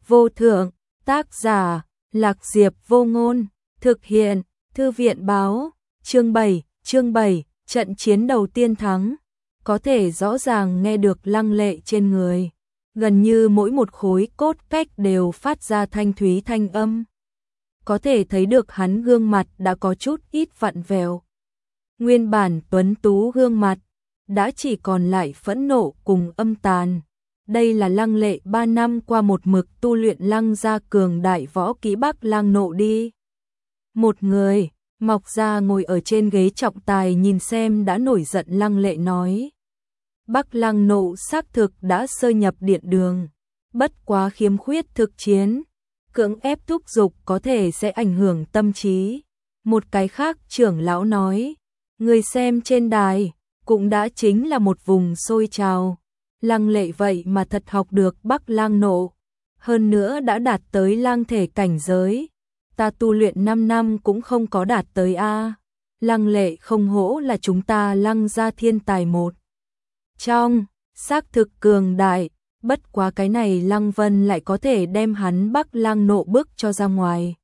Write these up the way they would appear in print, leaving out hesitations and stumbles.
vô thượng, tác giả, Lạc Diệp Vô Ngôn, thực hiện, Thư viện báo, chương 7, trận chiến đầu tiên thắng, có thể rõ ràng nghe được lăng lệ trên người, gần như mỗi một khối cốt cách đều phát ra thanh thúy thanh âm. Có thể thấy được hắn gương mặt đã có chút ít vặn vẹo. Nguyên bản tuấn tú gương mặt, đã chỉ còn lại phẫn nộ cùng âm tàn. Đây là lăng lệ 3 năm qua một mực tu luyện lăng gia cường đại võ kỹ Bắc Lang Nộ đi. Một người, Mộc Gia ngồi ở trên ghế trọng tài nhìn xem đã nổi giận lăng lệ nói. Bắc Lang Nộ xác thực đã sơ nhập điện đường, bất quá khiếm khuyết thực chiến, cưỡng ép thúc giục có thể sẽ ảnh hưởng tâm trí. Một cái khác trưởng lão nói, người xem trên đài, cũng đã chính là một vùng sôi trào. Lăng lệ vậy mà thật học được Bắc Lang Nộ, hơn nữa đã đạt tới lang thể cảnh giới. Ta tu luyện 5 năm cũng không có đạt tới a. Lăng lệ không hổ là chúng ta lăng gia thiên tài một trong, xác thực cường đại, bất quá cái này Lăng Vân lại có thể đem hắn Bắc Lang Nộ bước cho ra ngoài.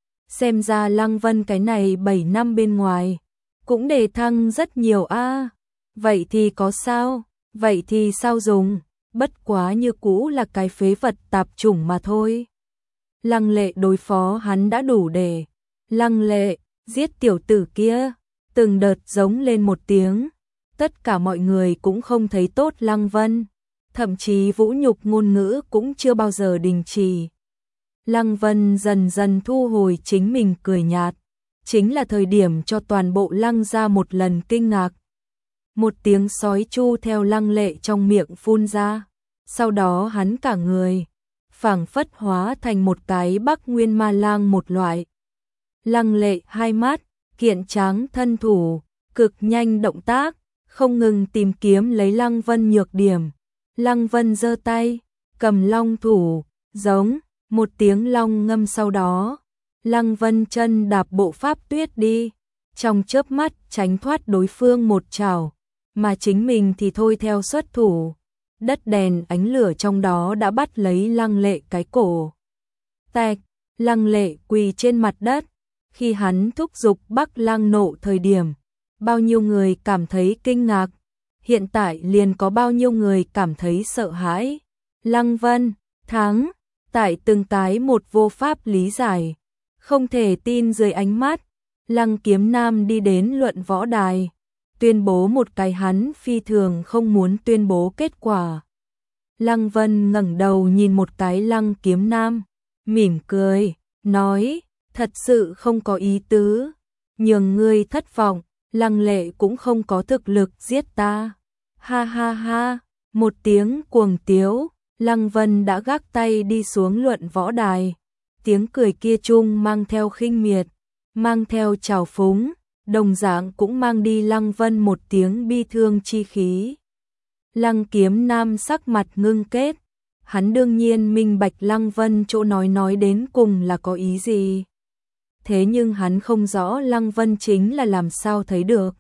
Xem ra Lăng Vân cái này 7 năm bên ngoài, cũng đề thăng rất nhiều a. Vậy thì có sao? Vậy thì sao dùng? Bất quá như cũ là cái phế vật tạp chủng mà thôi. Lăng lệ đối phó hắn đã đủ để. Lăng lệ, giết tiểu tử kia. Từng đợt giống lên một tiếng. Tất cả mọi người cũng không thấy tốt Lăng Vân. Thậm chí vũ nhục ngôn ngữ cũng chưa bao giờ đình chỉ. Lăng Vân dần dần thu hồi chính mình cười nhạt. Chính là thời điểm cho toàn bộ lăng gia một lần kinh ngạc. Một tiếng sói chu theo lăng lệ trong miệng phun ra. Sau đó hắn cả người phảng phất hóa thành một cái Bắc Nguyên Ma Lang một loại. Lăng lệ hai mắt, kiện tráng thân thủ, cực nhanh động tác, không ngừng tìm kiếm lấy Lăng Vân nhược điểm. Lăng Vân giơ tay, cầm long thủ, giống, một tiếng long ngâm sau đó. Lăng Vân chân đạp bộ pháp tuyết đi, trong chớp mắt tránh thoát đối phương một chảo, mà chính mình thì thôi theo xuất thủ. Đất đèn ánh lửa trong đó đã bắt lấy lăng lệ cái cổ. Tạch, lăng lệ quỳ trên mặt đất. Khi hắn thúc giục Bắc Lang Nộ thời điểm, bao nhiêu người cảm thấy kinh ngạc. Hiện tại liền có bao nhiêu người cảm thấy sợ hãi. Lăng Vân, thắng, tại từng cái một vô pháp lý giải. Không thể tin dưới ánh mắt, Lăng Kiếm Nam đi đến luận võ đài. Tuyên bố một cái hắn phi thường không muốn tuyên bố kết quả. Lăng Vân ngẩng đầu nhìn một cái Lăng Kiếm Nam, mỉm cười, nói, thật sự không có ý tứ, nhường ngươi thất vọng, Lăng lệ cũng không có thực lực giết ta. Ha ha ha, một tiếng cuồng tiếu, Lăng Vân đã gác tay đi xuống luận võ đài. Tiếng cười kia chung mang theo khinh miệt, mang theo trào phúng. Đồng dạng cũng mang đi Lăng Vân một tiếng bi thương chi khí. Lăng Kiếm Nam sắc mặt ngưng kết, hắn đương nhiên minh bạch Lăng Vân chỗ nói đến cùng là có ý gì. Thế nhưng hắn không rõ Lăng Vân chính là làm sao thấy được.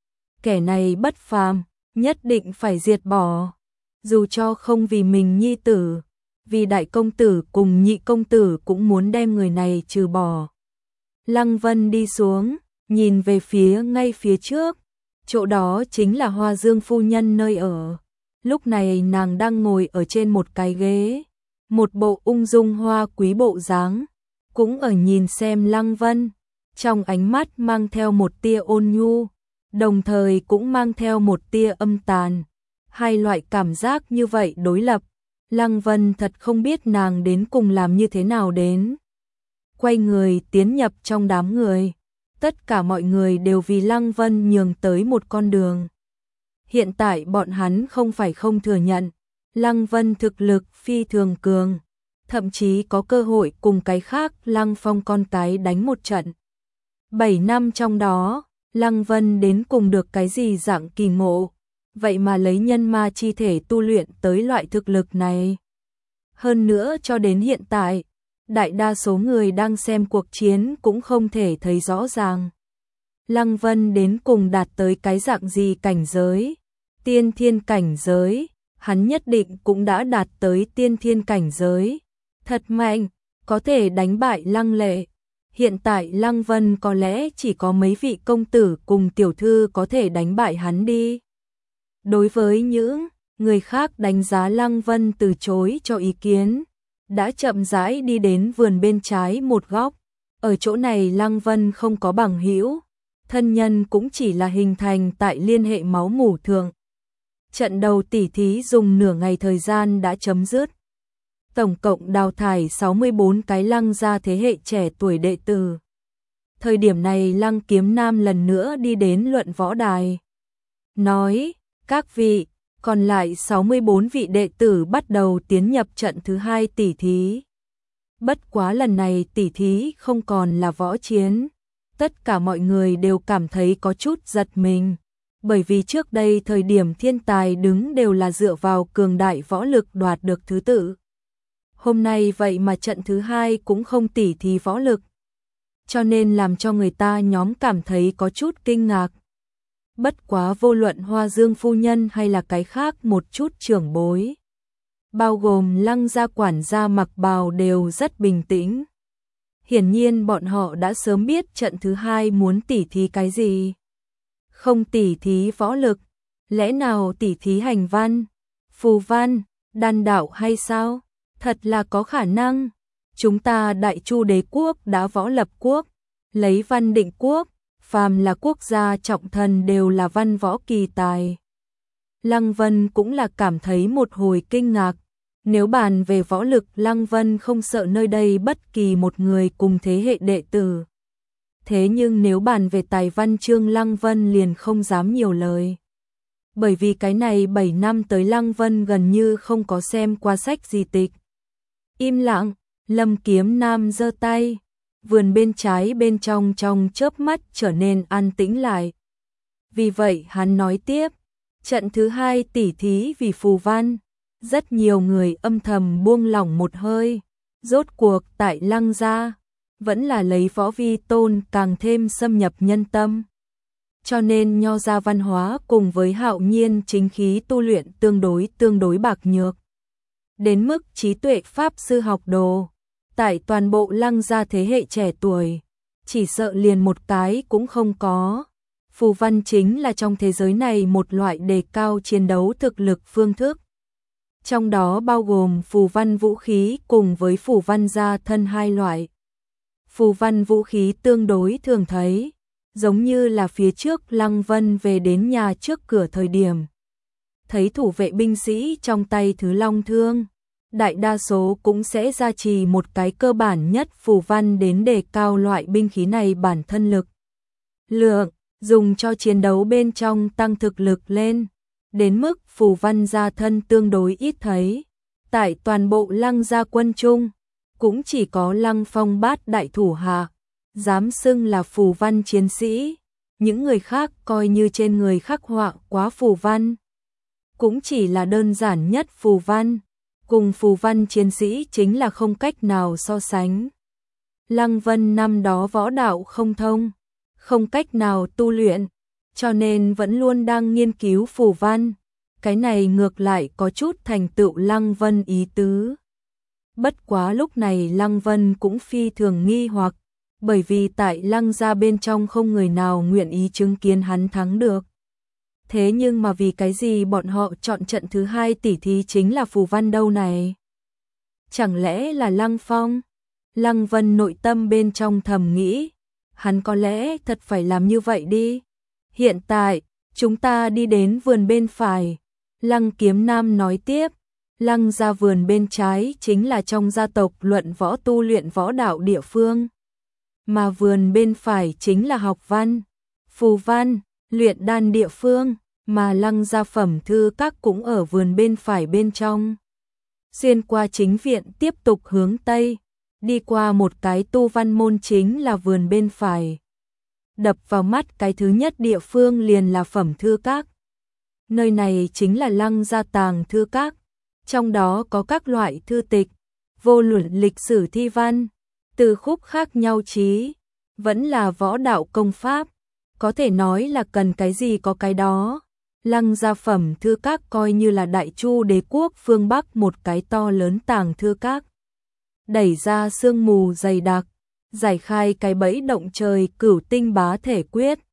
Kẻ này bất phàm, nhất định phải diệt bỏ. Dù cho không vì mình nhi tử, vì đại công tử cùng nhị công tử cũng muốn đem người này trừ bỏ. Lăng Vân đi xuống, nhìn về phía ngay phía trước, chỗ đó chính là Hoa Dương phu nhân nơi ở. Lúc này nàng đang ngồi ở trên một cái ghế, một bộ ung dung hoa quý bộ dáng, cũng ở nhìn xem Lăng Vân, trong ánh mắt mang theo một tia ôn nhu, đồng thời cũng mang theo một tia âm tàn. Hai loại cảm giác như vậy đối lập, Lăng Vân thật không biết nàng đến cùng làm như thế nào đến. Quay người tiến nhập trong đám người. Tất cả mọi người đều vì Lăng Vân nhường tới một con đường. Hiện tại bọn hắn không phải không thừa nhận, Lăng Vân thực lực phi thường cường, thậm chí có cơ hội cùng cái khác Lăng Phong con cái đánh một trận. 7 năm trong đó, Lăng Vân đến cùng được cái gì dạng kỳ ngộ, vậy mà lấy nhân ma chi thể tu luyện tới loại thực lực này. Hơn nữa cho đến hiện tại, đại đa số người đang xem cuộc chiến cũng không thể thấy rõ ràng. Lăng Vân đến cùng đạt tới cái dạng gì cảnh giới? Tiên thiên cảnh giới, hắn nhất định cũng đã đạt tới tiên thiên cảnh giới. thật mạnh, có thể đánh bại Lăng Lệ. Hiện tại Lăng Vân có lẽ chỉ có mấy vị công tử cùng tiểu thư có thể đánh bại hắn đi. Đối với những người khác đánh giá Lăng Vân từ chối cho ý kiến, đã chậm rãi đi đến vườn bên trái một góc. Ở chỗ này Lăng Vân không có bằng hữu, thân nhân cũng chỉ là hình thành tại liên hệ máu mủ thượng. Trận đầu tỉ thí dùng nửa ngày thời gian đã chấm dứt. Tổng cộng đào thải 64 cái Lăng gia thế hệ trẻ tuổi đệ tử. Thời điểm này Lăng Kiếm Nam lần nữa đi đến luận võ đài. Nói, các vị, còn lại 64 vị đệ tử bắt đầu tiến nhập trận thứ 2 tỉ thí. Bất quá lần này tỉ thí không còn là võ chiến. Tất cả mọi người đều cảm thấy có chút giật mình. Bởi vì trước đây thời điểm thiên tài đứng đều là dựa vào cường đại võ lực đoạt được thứ tự. Hôm nay vậy mà trận thứ 2 cũng không tỉ thí võ lực. Cho nên làm cho người ta nhóm cảm thấy có chút kinh ngạc. Bất quá vô luận Hoa Dương phu nhân hay là cái khác một chút trưởng bối, bao gồm Lăng gia quản gia mặc bào đều rất bình tĩnh. Hiển nhiên bọn họ đã sớm biết trận thứ 2 muốn tỉ thí cái gì. Không tỉ thí võ lực, lẽ nào tỉ thí hành văn, phù văn, đan đạo hay sao? Thật là có khả năng. Chúng ta Đại Chu đế quốc đã võ lập quốc, lấy văn định quốc, phàm là quốc gia trọng thần đều là văn võ kỳ tài. Lăng Vân cũng là cảm thấy một hồi kinh ngạc. Nếu bàn về võ lực, Lăng Vân không sợ nơi đây bất kỳ một người cùng thế hệ đệ tử. Thế nhưng nếu bàn về tài văn chương, Lăng Vân liền không dám nhiều lời. Bởi vì cái này 7 năm tới Lăng Vân gần như không có xem qua sách gì tịch. Im lặng, Lâm Kiếm Nam giơ tay, vườn bên trái bên trong chớp mắt trở nên an tĩnh lại. Vì vậy hắn nói tiếp, trận thứ 2 tỉ thí vì phù văn, rất nhiều người âm thầm buông lỏng một hơi. Rốt cuộc tại Lăng gia vẫn là lấy võ vi tôn càng thêm xâm nhập nhân tâm. Cho nên nho gia văn hóa cùng với hạo nhiên chính khí tu luyện tương đối bạc nhược. Đến mức trí tuệ pháp sư học đồ, tại toàn bộ Lăng gia thế hệ trẻ tuổi, chỉ sợ liền một cái cũng không có. Phù văn chính là trong thế giới này một loại đề cao chiến đấu thực lực phương thức. Trong đó bao gồm phù văn vũ khí cùng với phù văn gia thân hai loại. Phù văn vũ khí tương đối thường thấy, giống như là phía trước Lăng Vân về đến nhà trước cửa thời điểm. Thấy thủ vệ binh sĩ trong tay thứ long thương, đại đa số cũng sẽ gia trì một cái cơ bản nhất phù văn đến đề cao loại binh khí này bản thân lực lượng, dùng cho chiến đấu bên trong tăng thực lực lên. Đến mức phù văn gia thân tương đối ít thấy. Tại toàn bộ Lăng gia quân trung, cũng chỉ có Lăng Phong bát đại thủ hạ dám xưng là phù văn chiến sĩ. Những người khác coi như trên người khắc họa quá phù văn, cũng chỉ là đơn giản nhất phù văn, cùng phù văn chiến sĩ chính là không cách nào so sánh. Lăng Vân năm đó võ đạo không thông, không cách nào tu luyện, cho nên vẫn luôn đang nghiên cứu phù văn. Cái này ngược lại có chút thành tựu Lăng Vân ý tứ. Bất quá lúc này Lăng Vân cũng phi thường nghi hoặc, bởi vì tại Lăng gia bên trong không người nào nguyện ý chứng kiến hắn thắng được. Thế nhưng mà vì cái gì bọn họ chọn trận thứ 2 tỉ thí chính là phù văn đâu này? Chẳng lẽ là Lăng Phong? Lăng Vân nội tâm bên trong thầm nghĩ, hắn có lẽ thật phải làm như vậy đi. Hiện tại, chúng ta đi đến vườn bên phải. Lăng Kiếm Nam nói tiếp, Lăng gia vườn bên trái chính là trong gia tộc luận võ tu luyện võ đạo địa phương. Mà vườn bên phải chính là học văn, phù văn, luyện đan địa phương, mà Lăng gia phẩm thư các cũng ở vườn bên phải bên trong. Xuyên qua chính viện tiếp tục hướng Tây, đi qua một cái tu văn môn chính là vườn bên phải. Đập vào mắt cái thứ nhất địa phương liền là phẩm thư các. Nơi này chính là Lăng gia tàng thư các, trong đó có các loại thư tịch, vô luận lịch sử thi văn, từ khúc khác nhau chí, vẫn là võ đạo công pháp, có thể nói là cần cái gì có cái đó. Lăng gia phẩm thư các coi như là Đại Chu đế quốc phương Bắc một cái to lớn tàng thư các. đẩy ra sương mù dày đặc, giải khai cái bẫy động trời Cửu Tinh Bá Thể Quyết.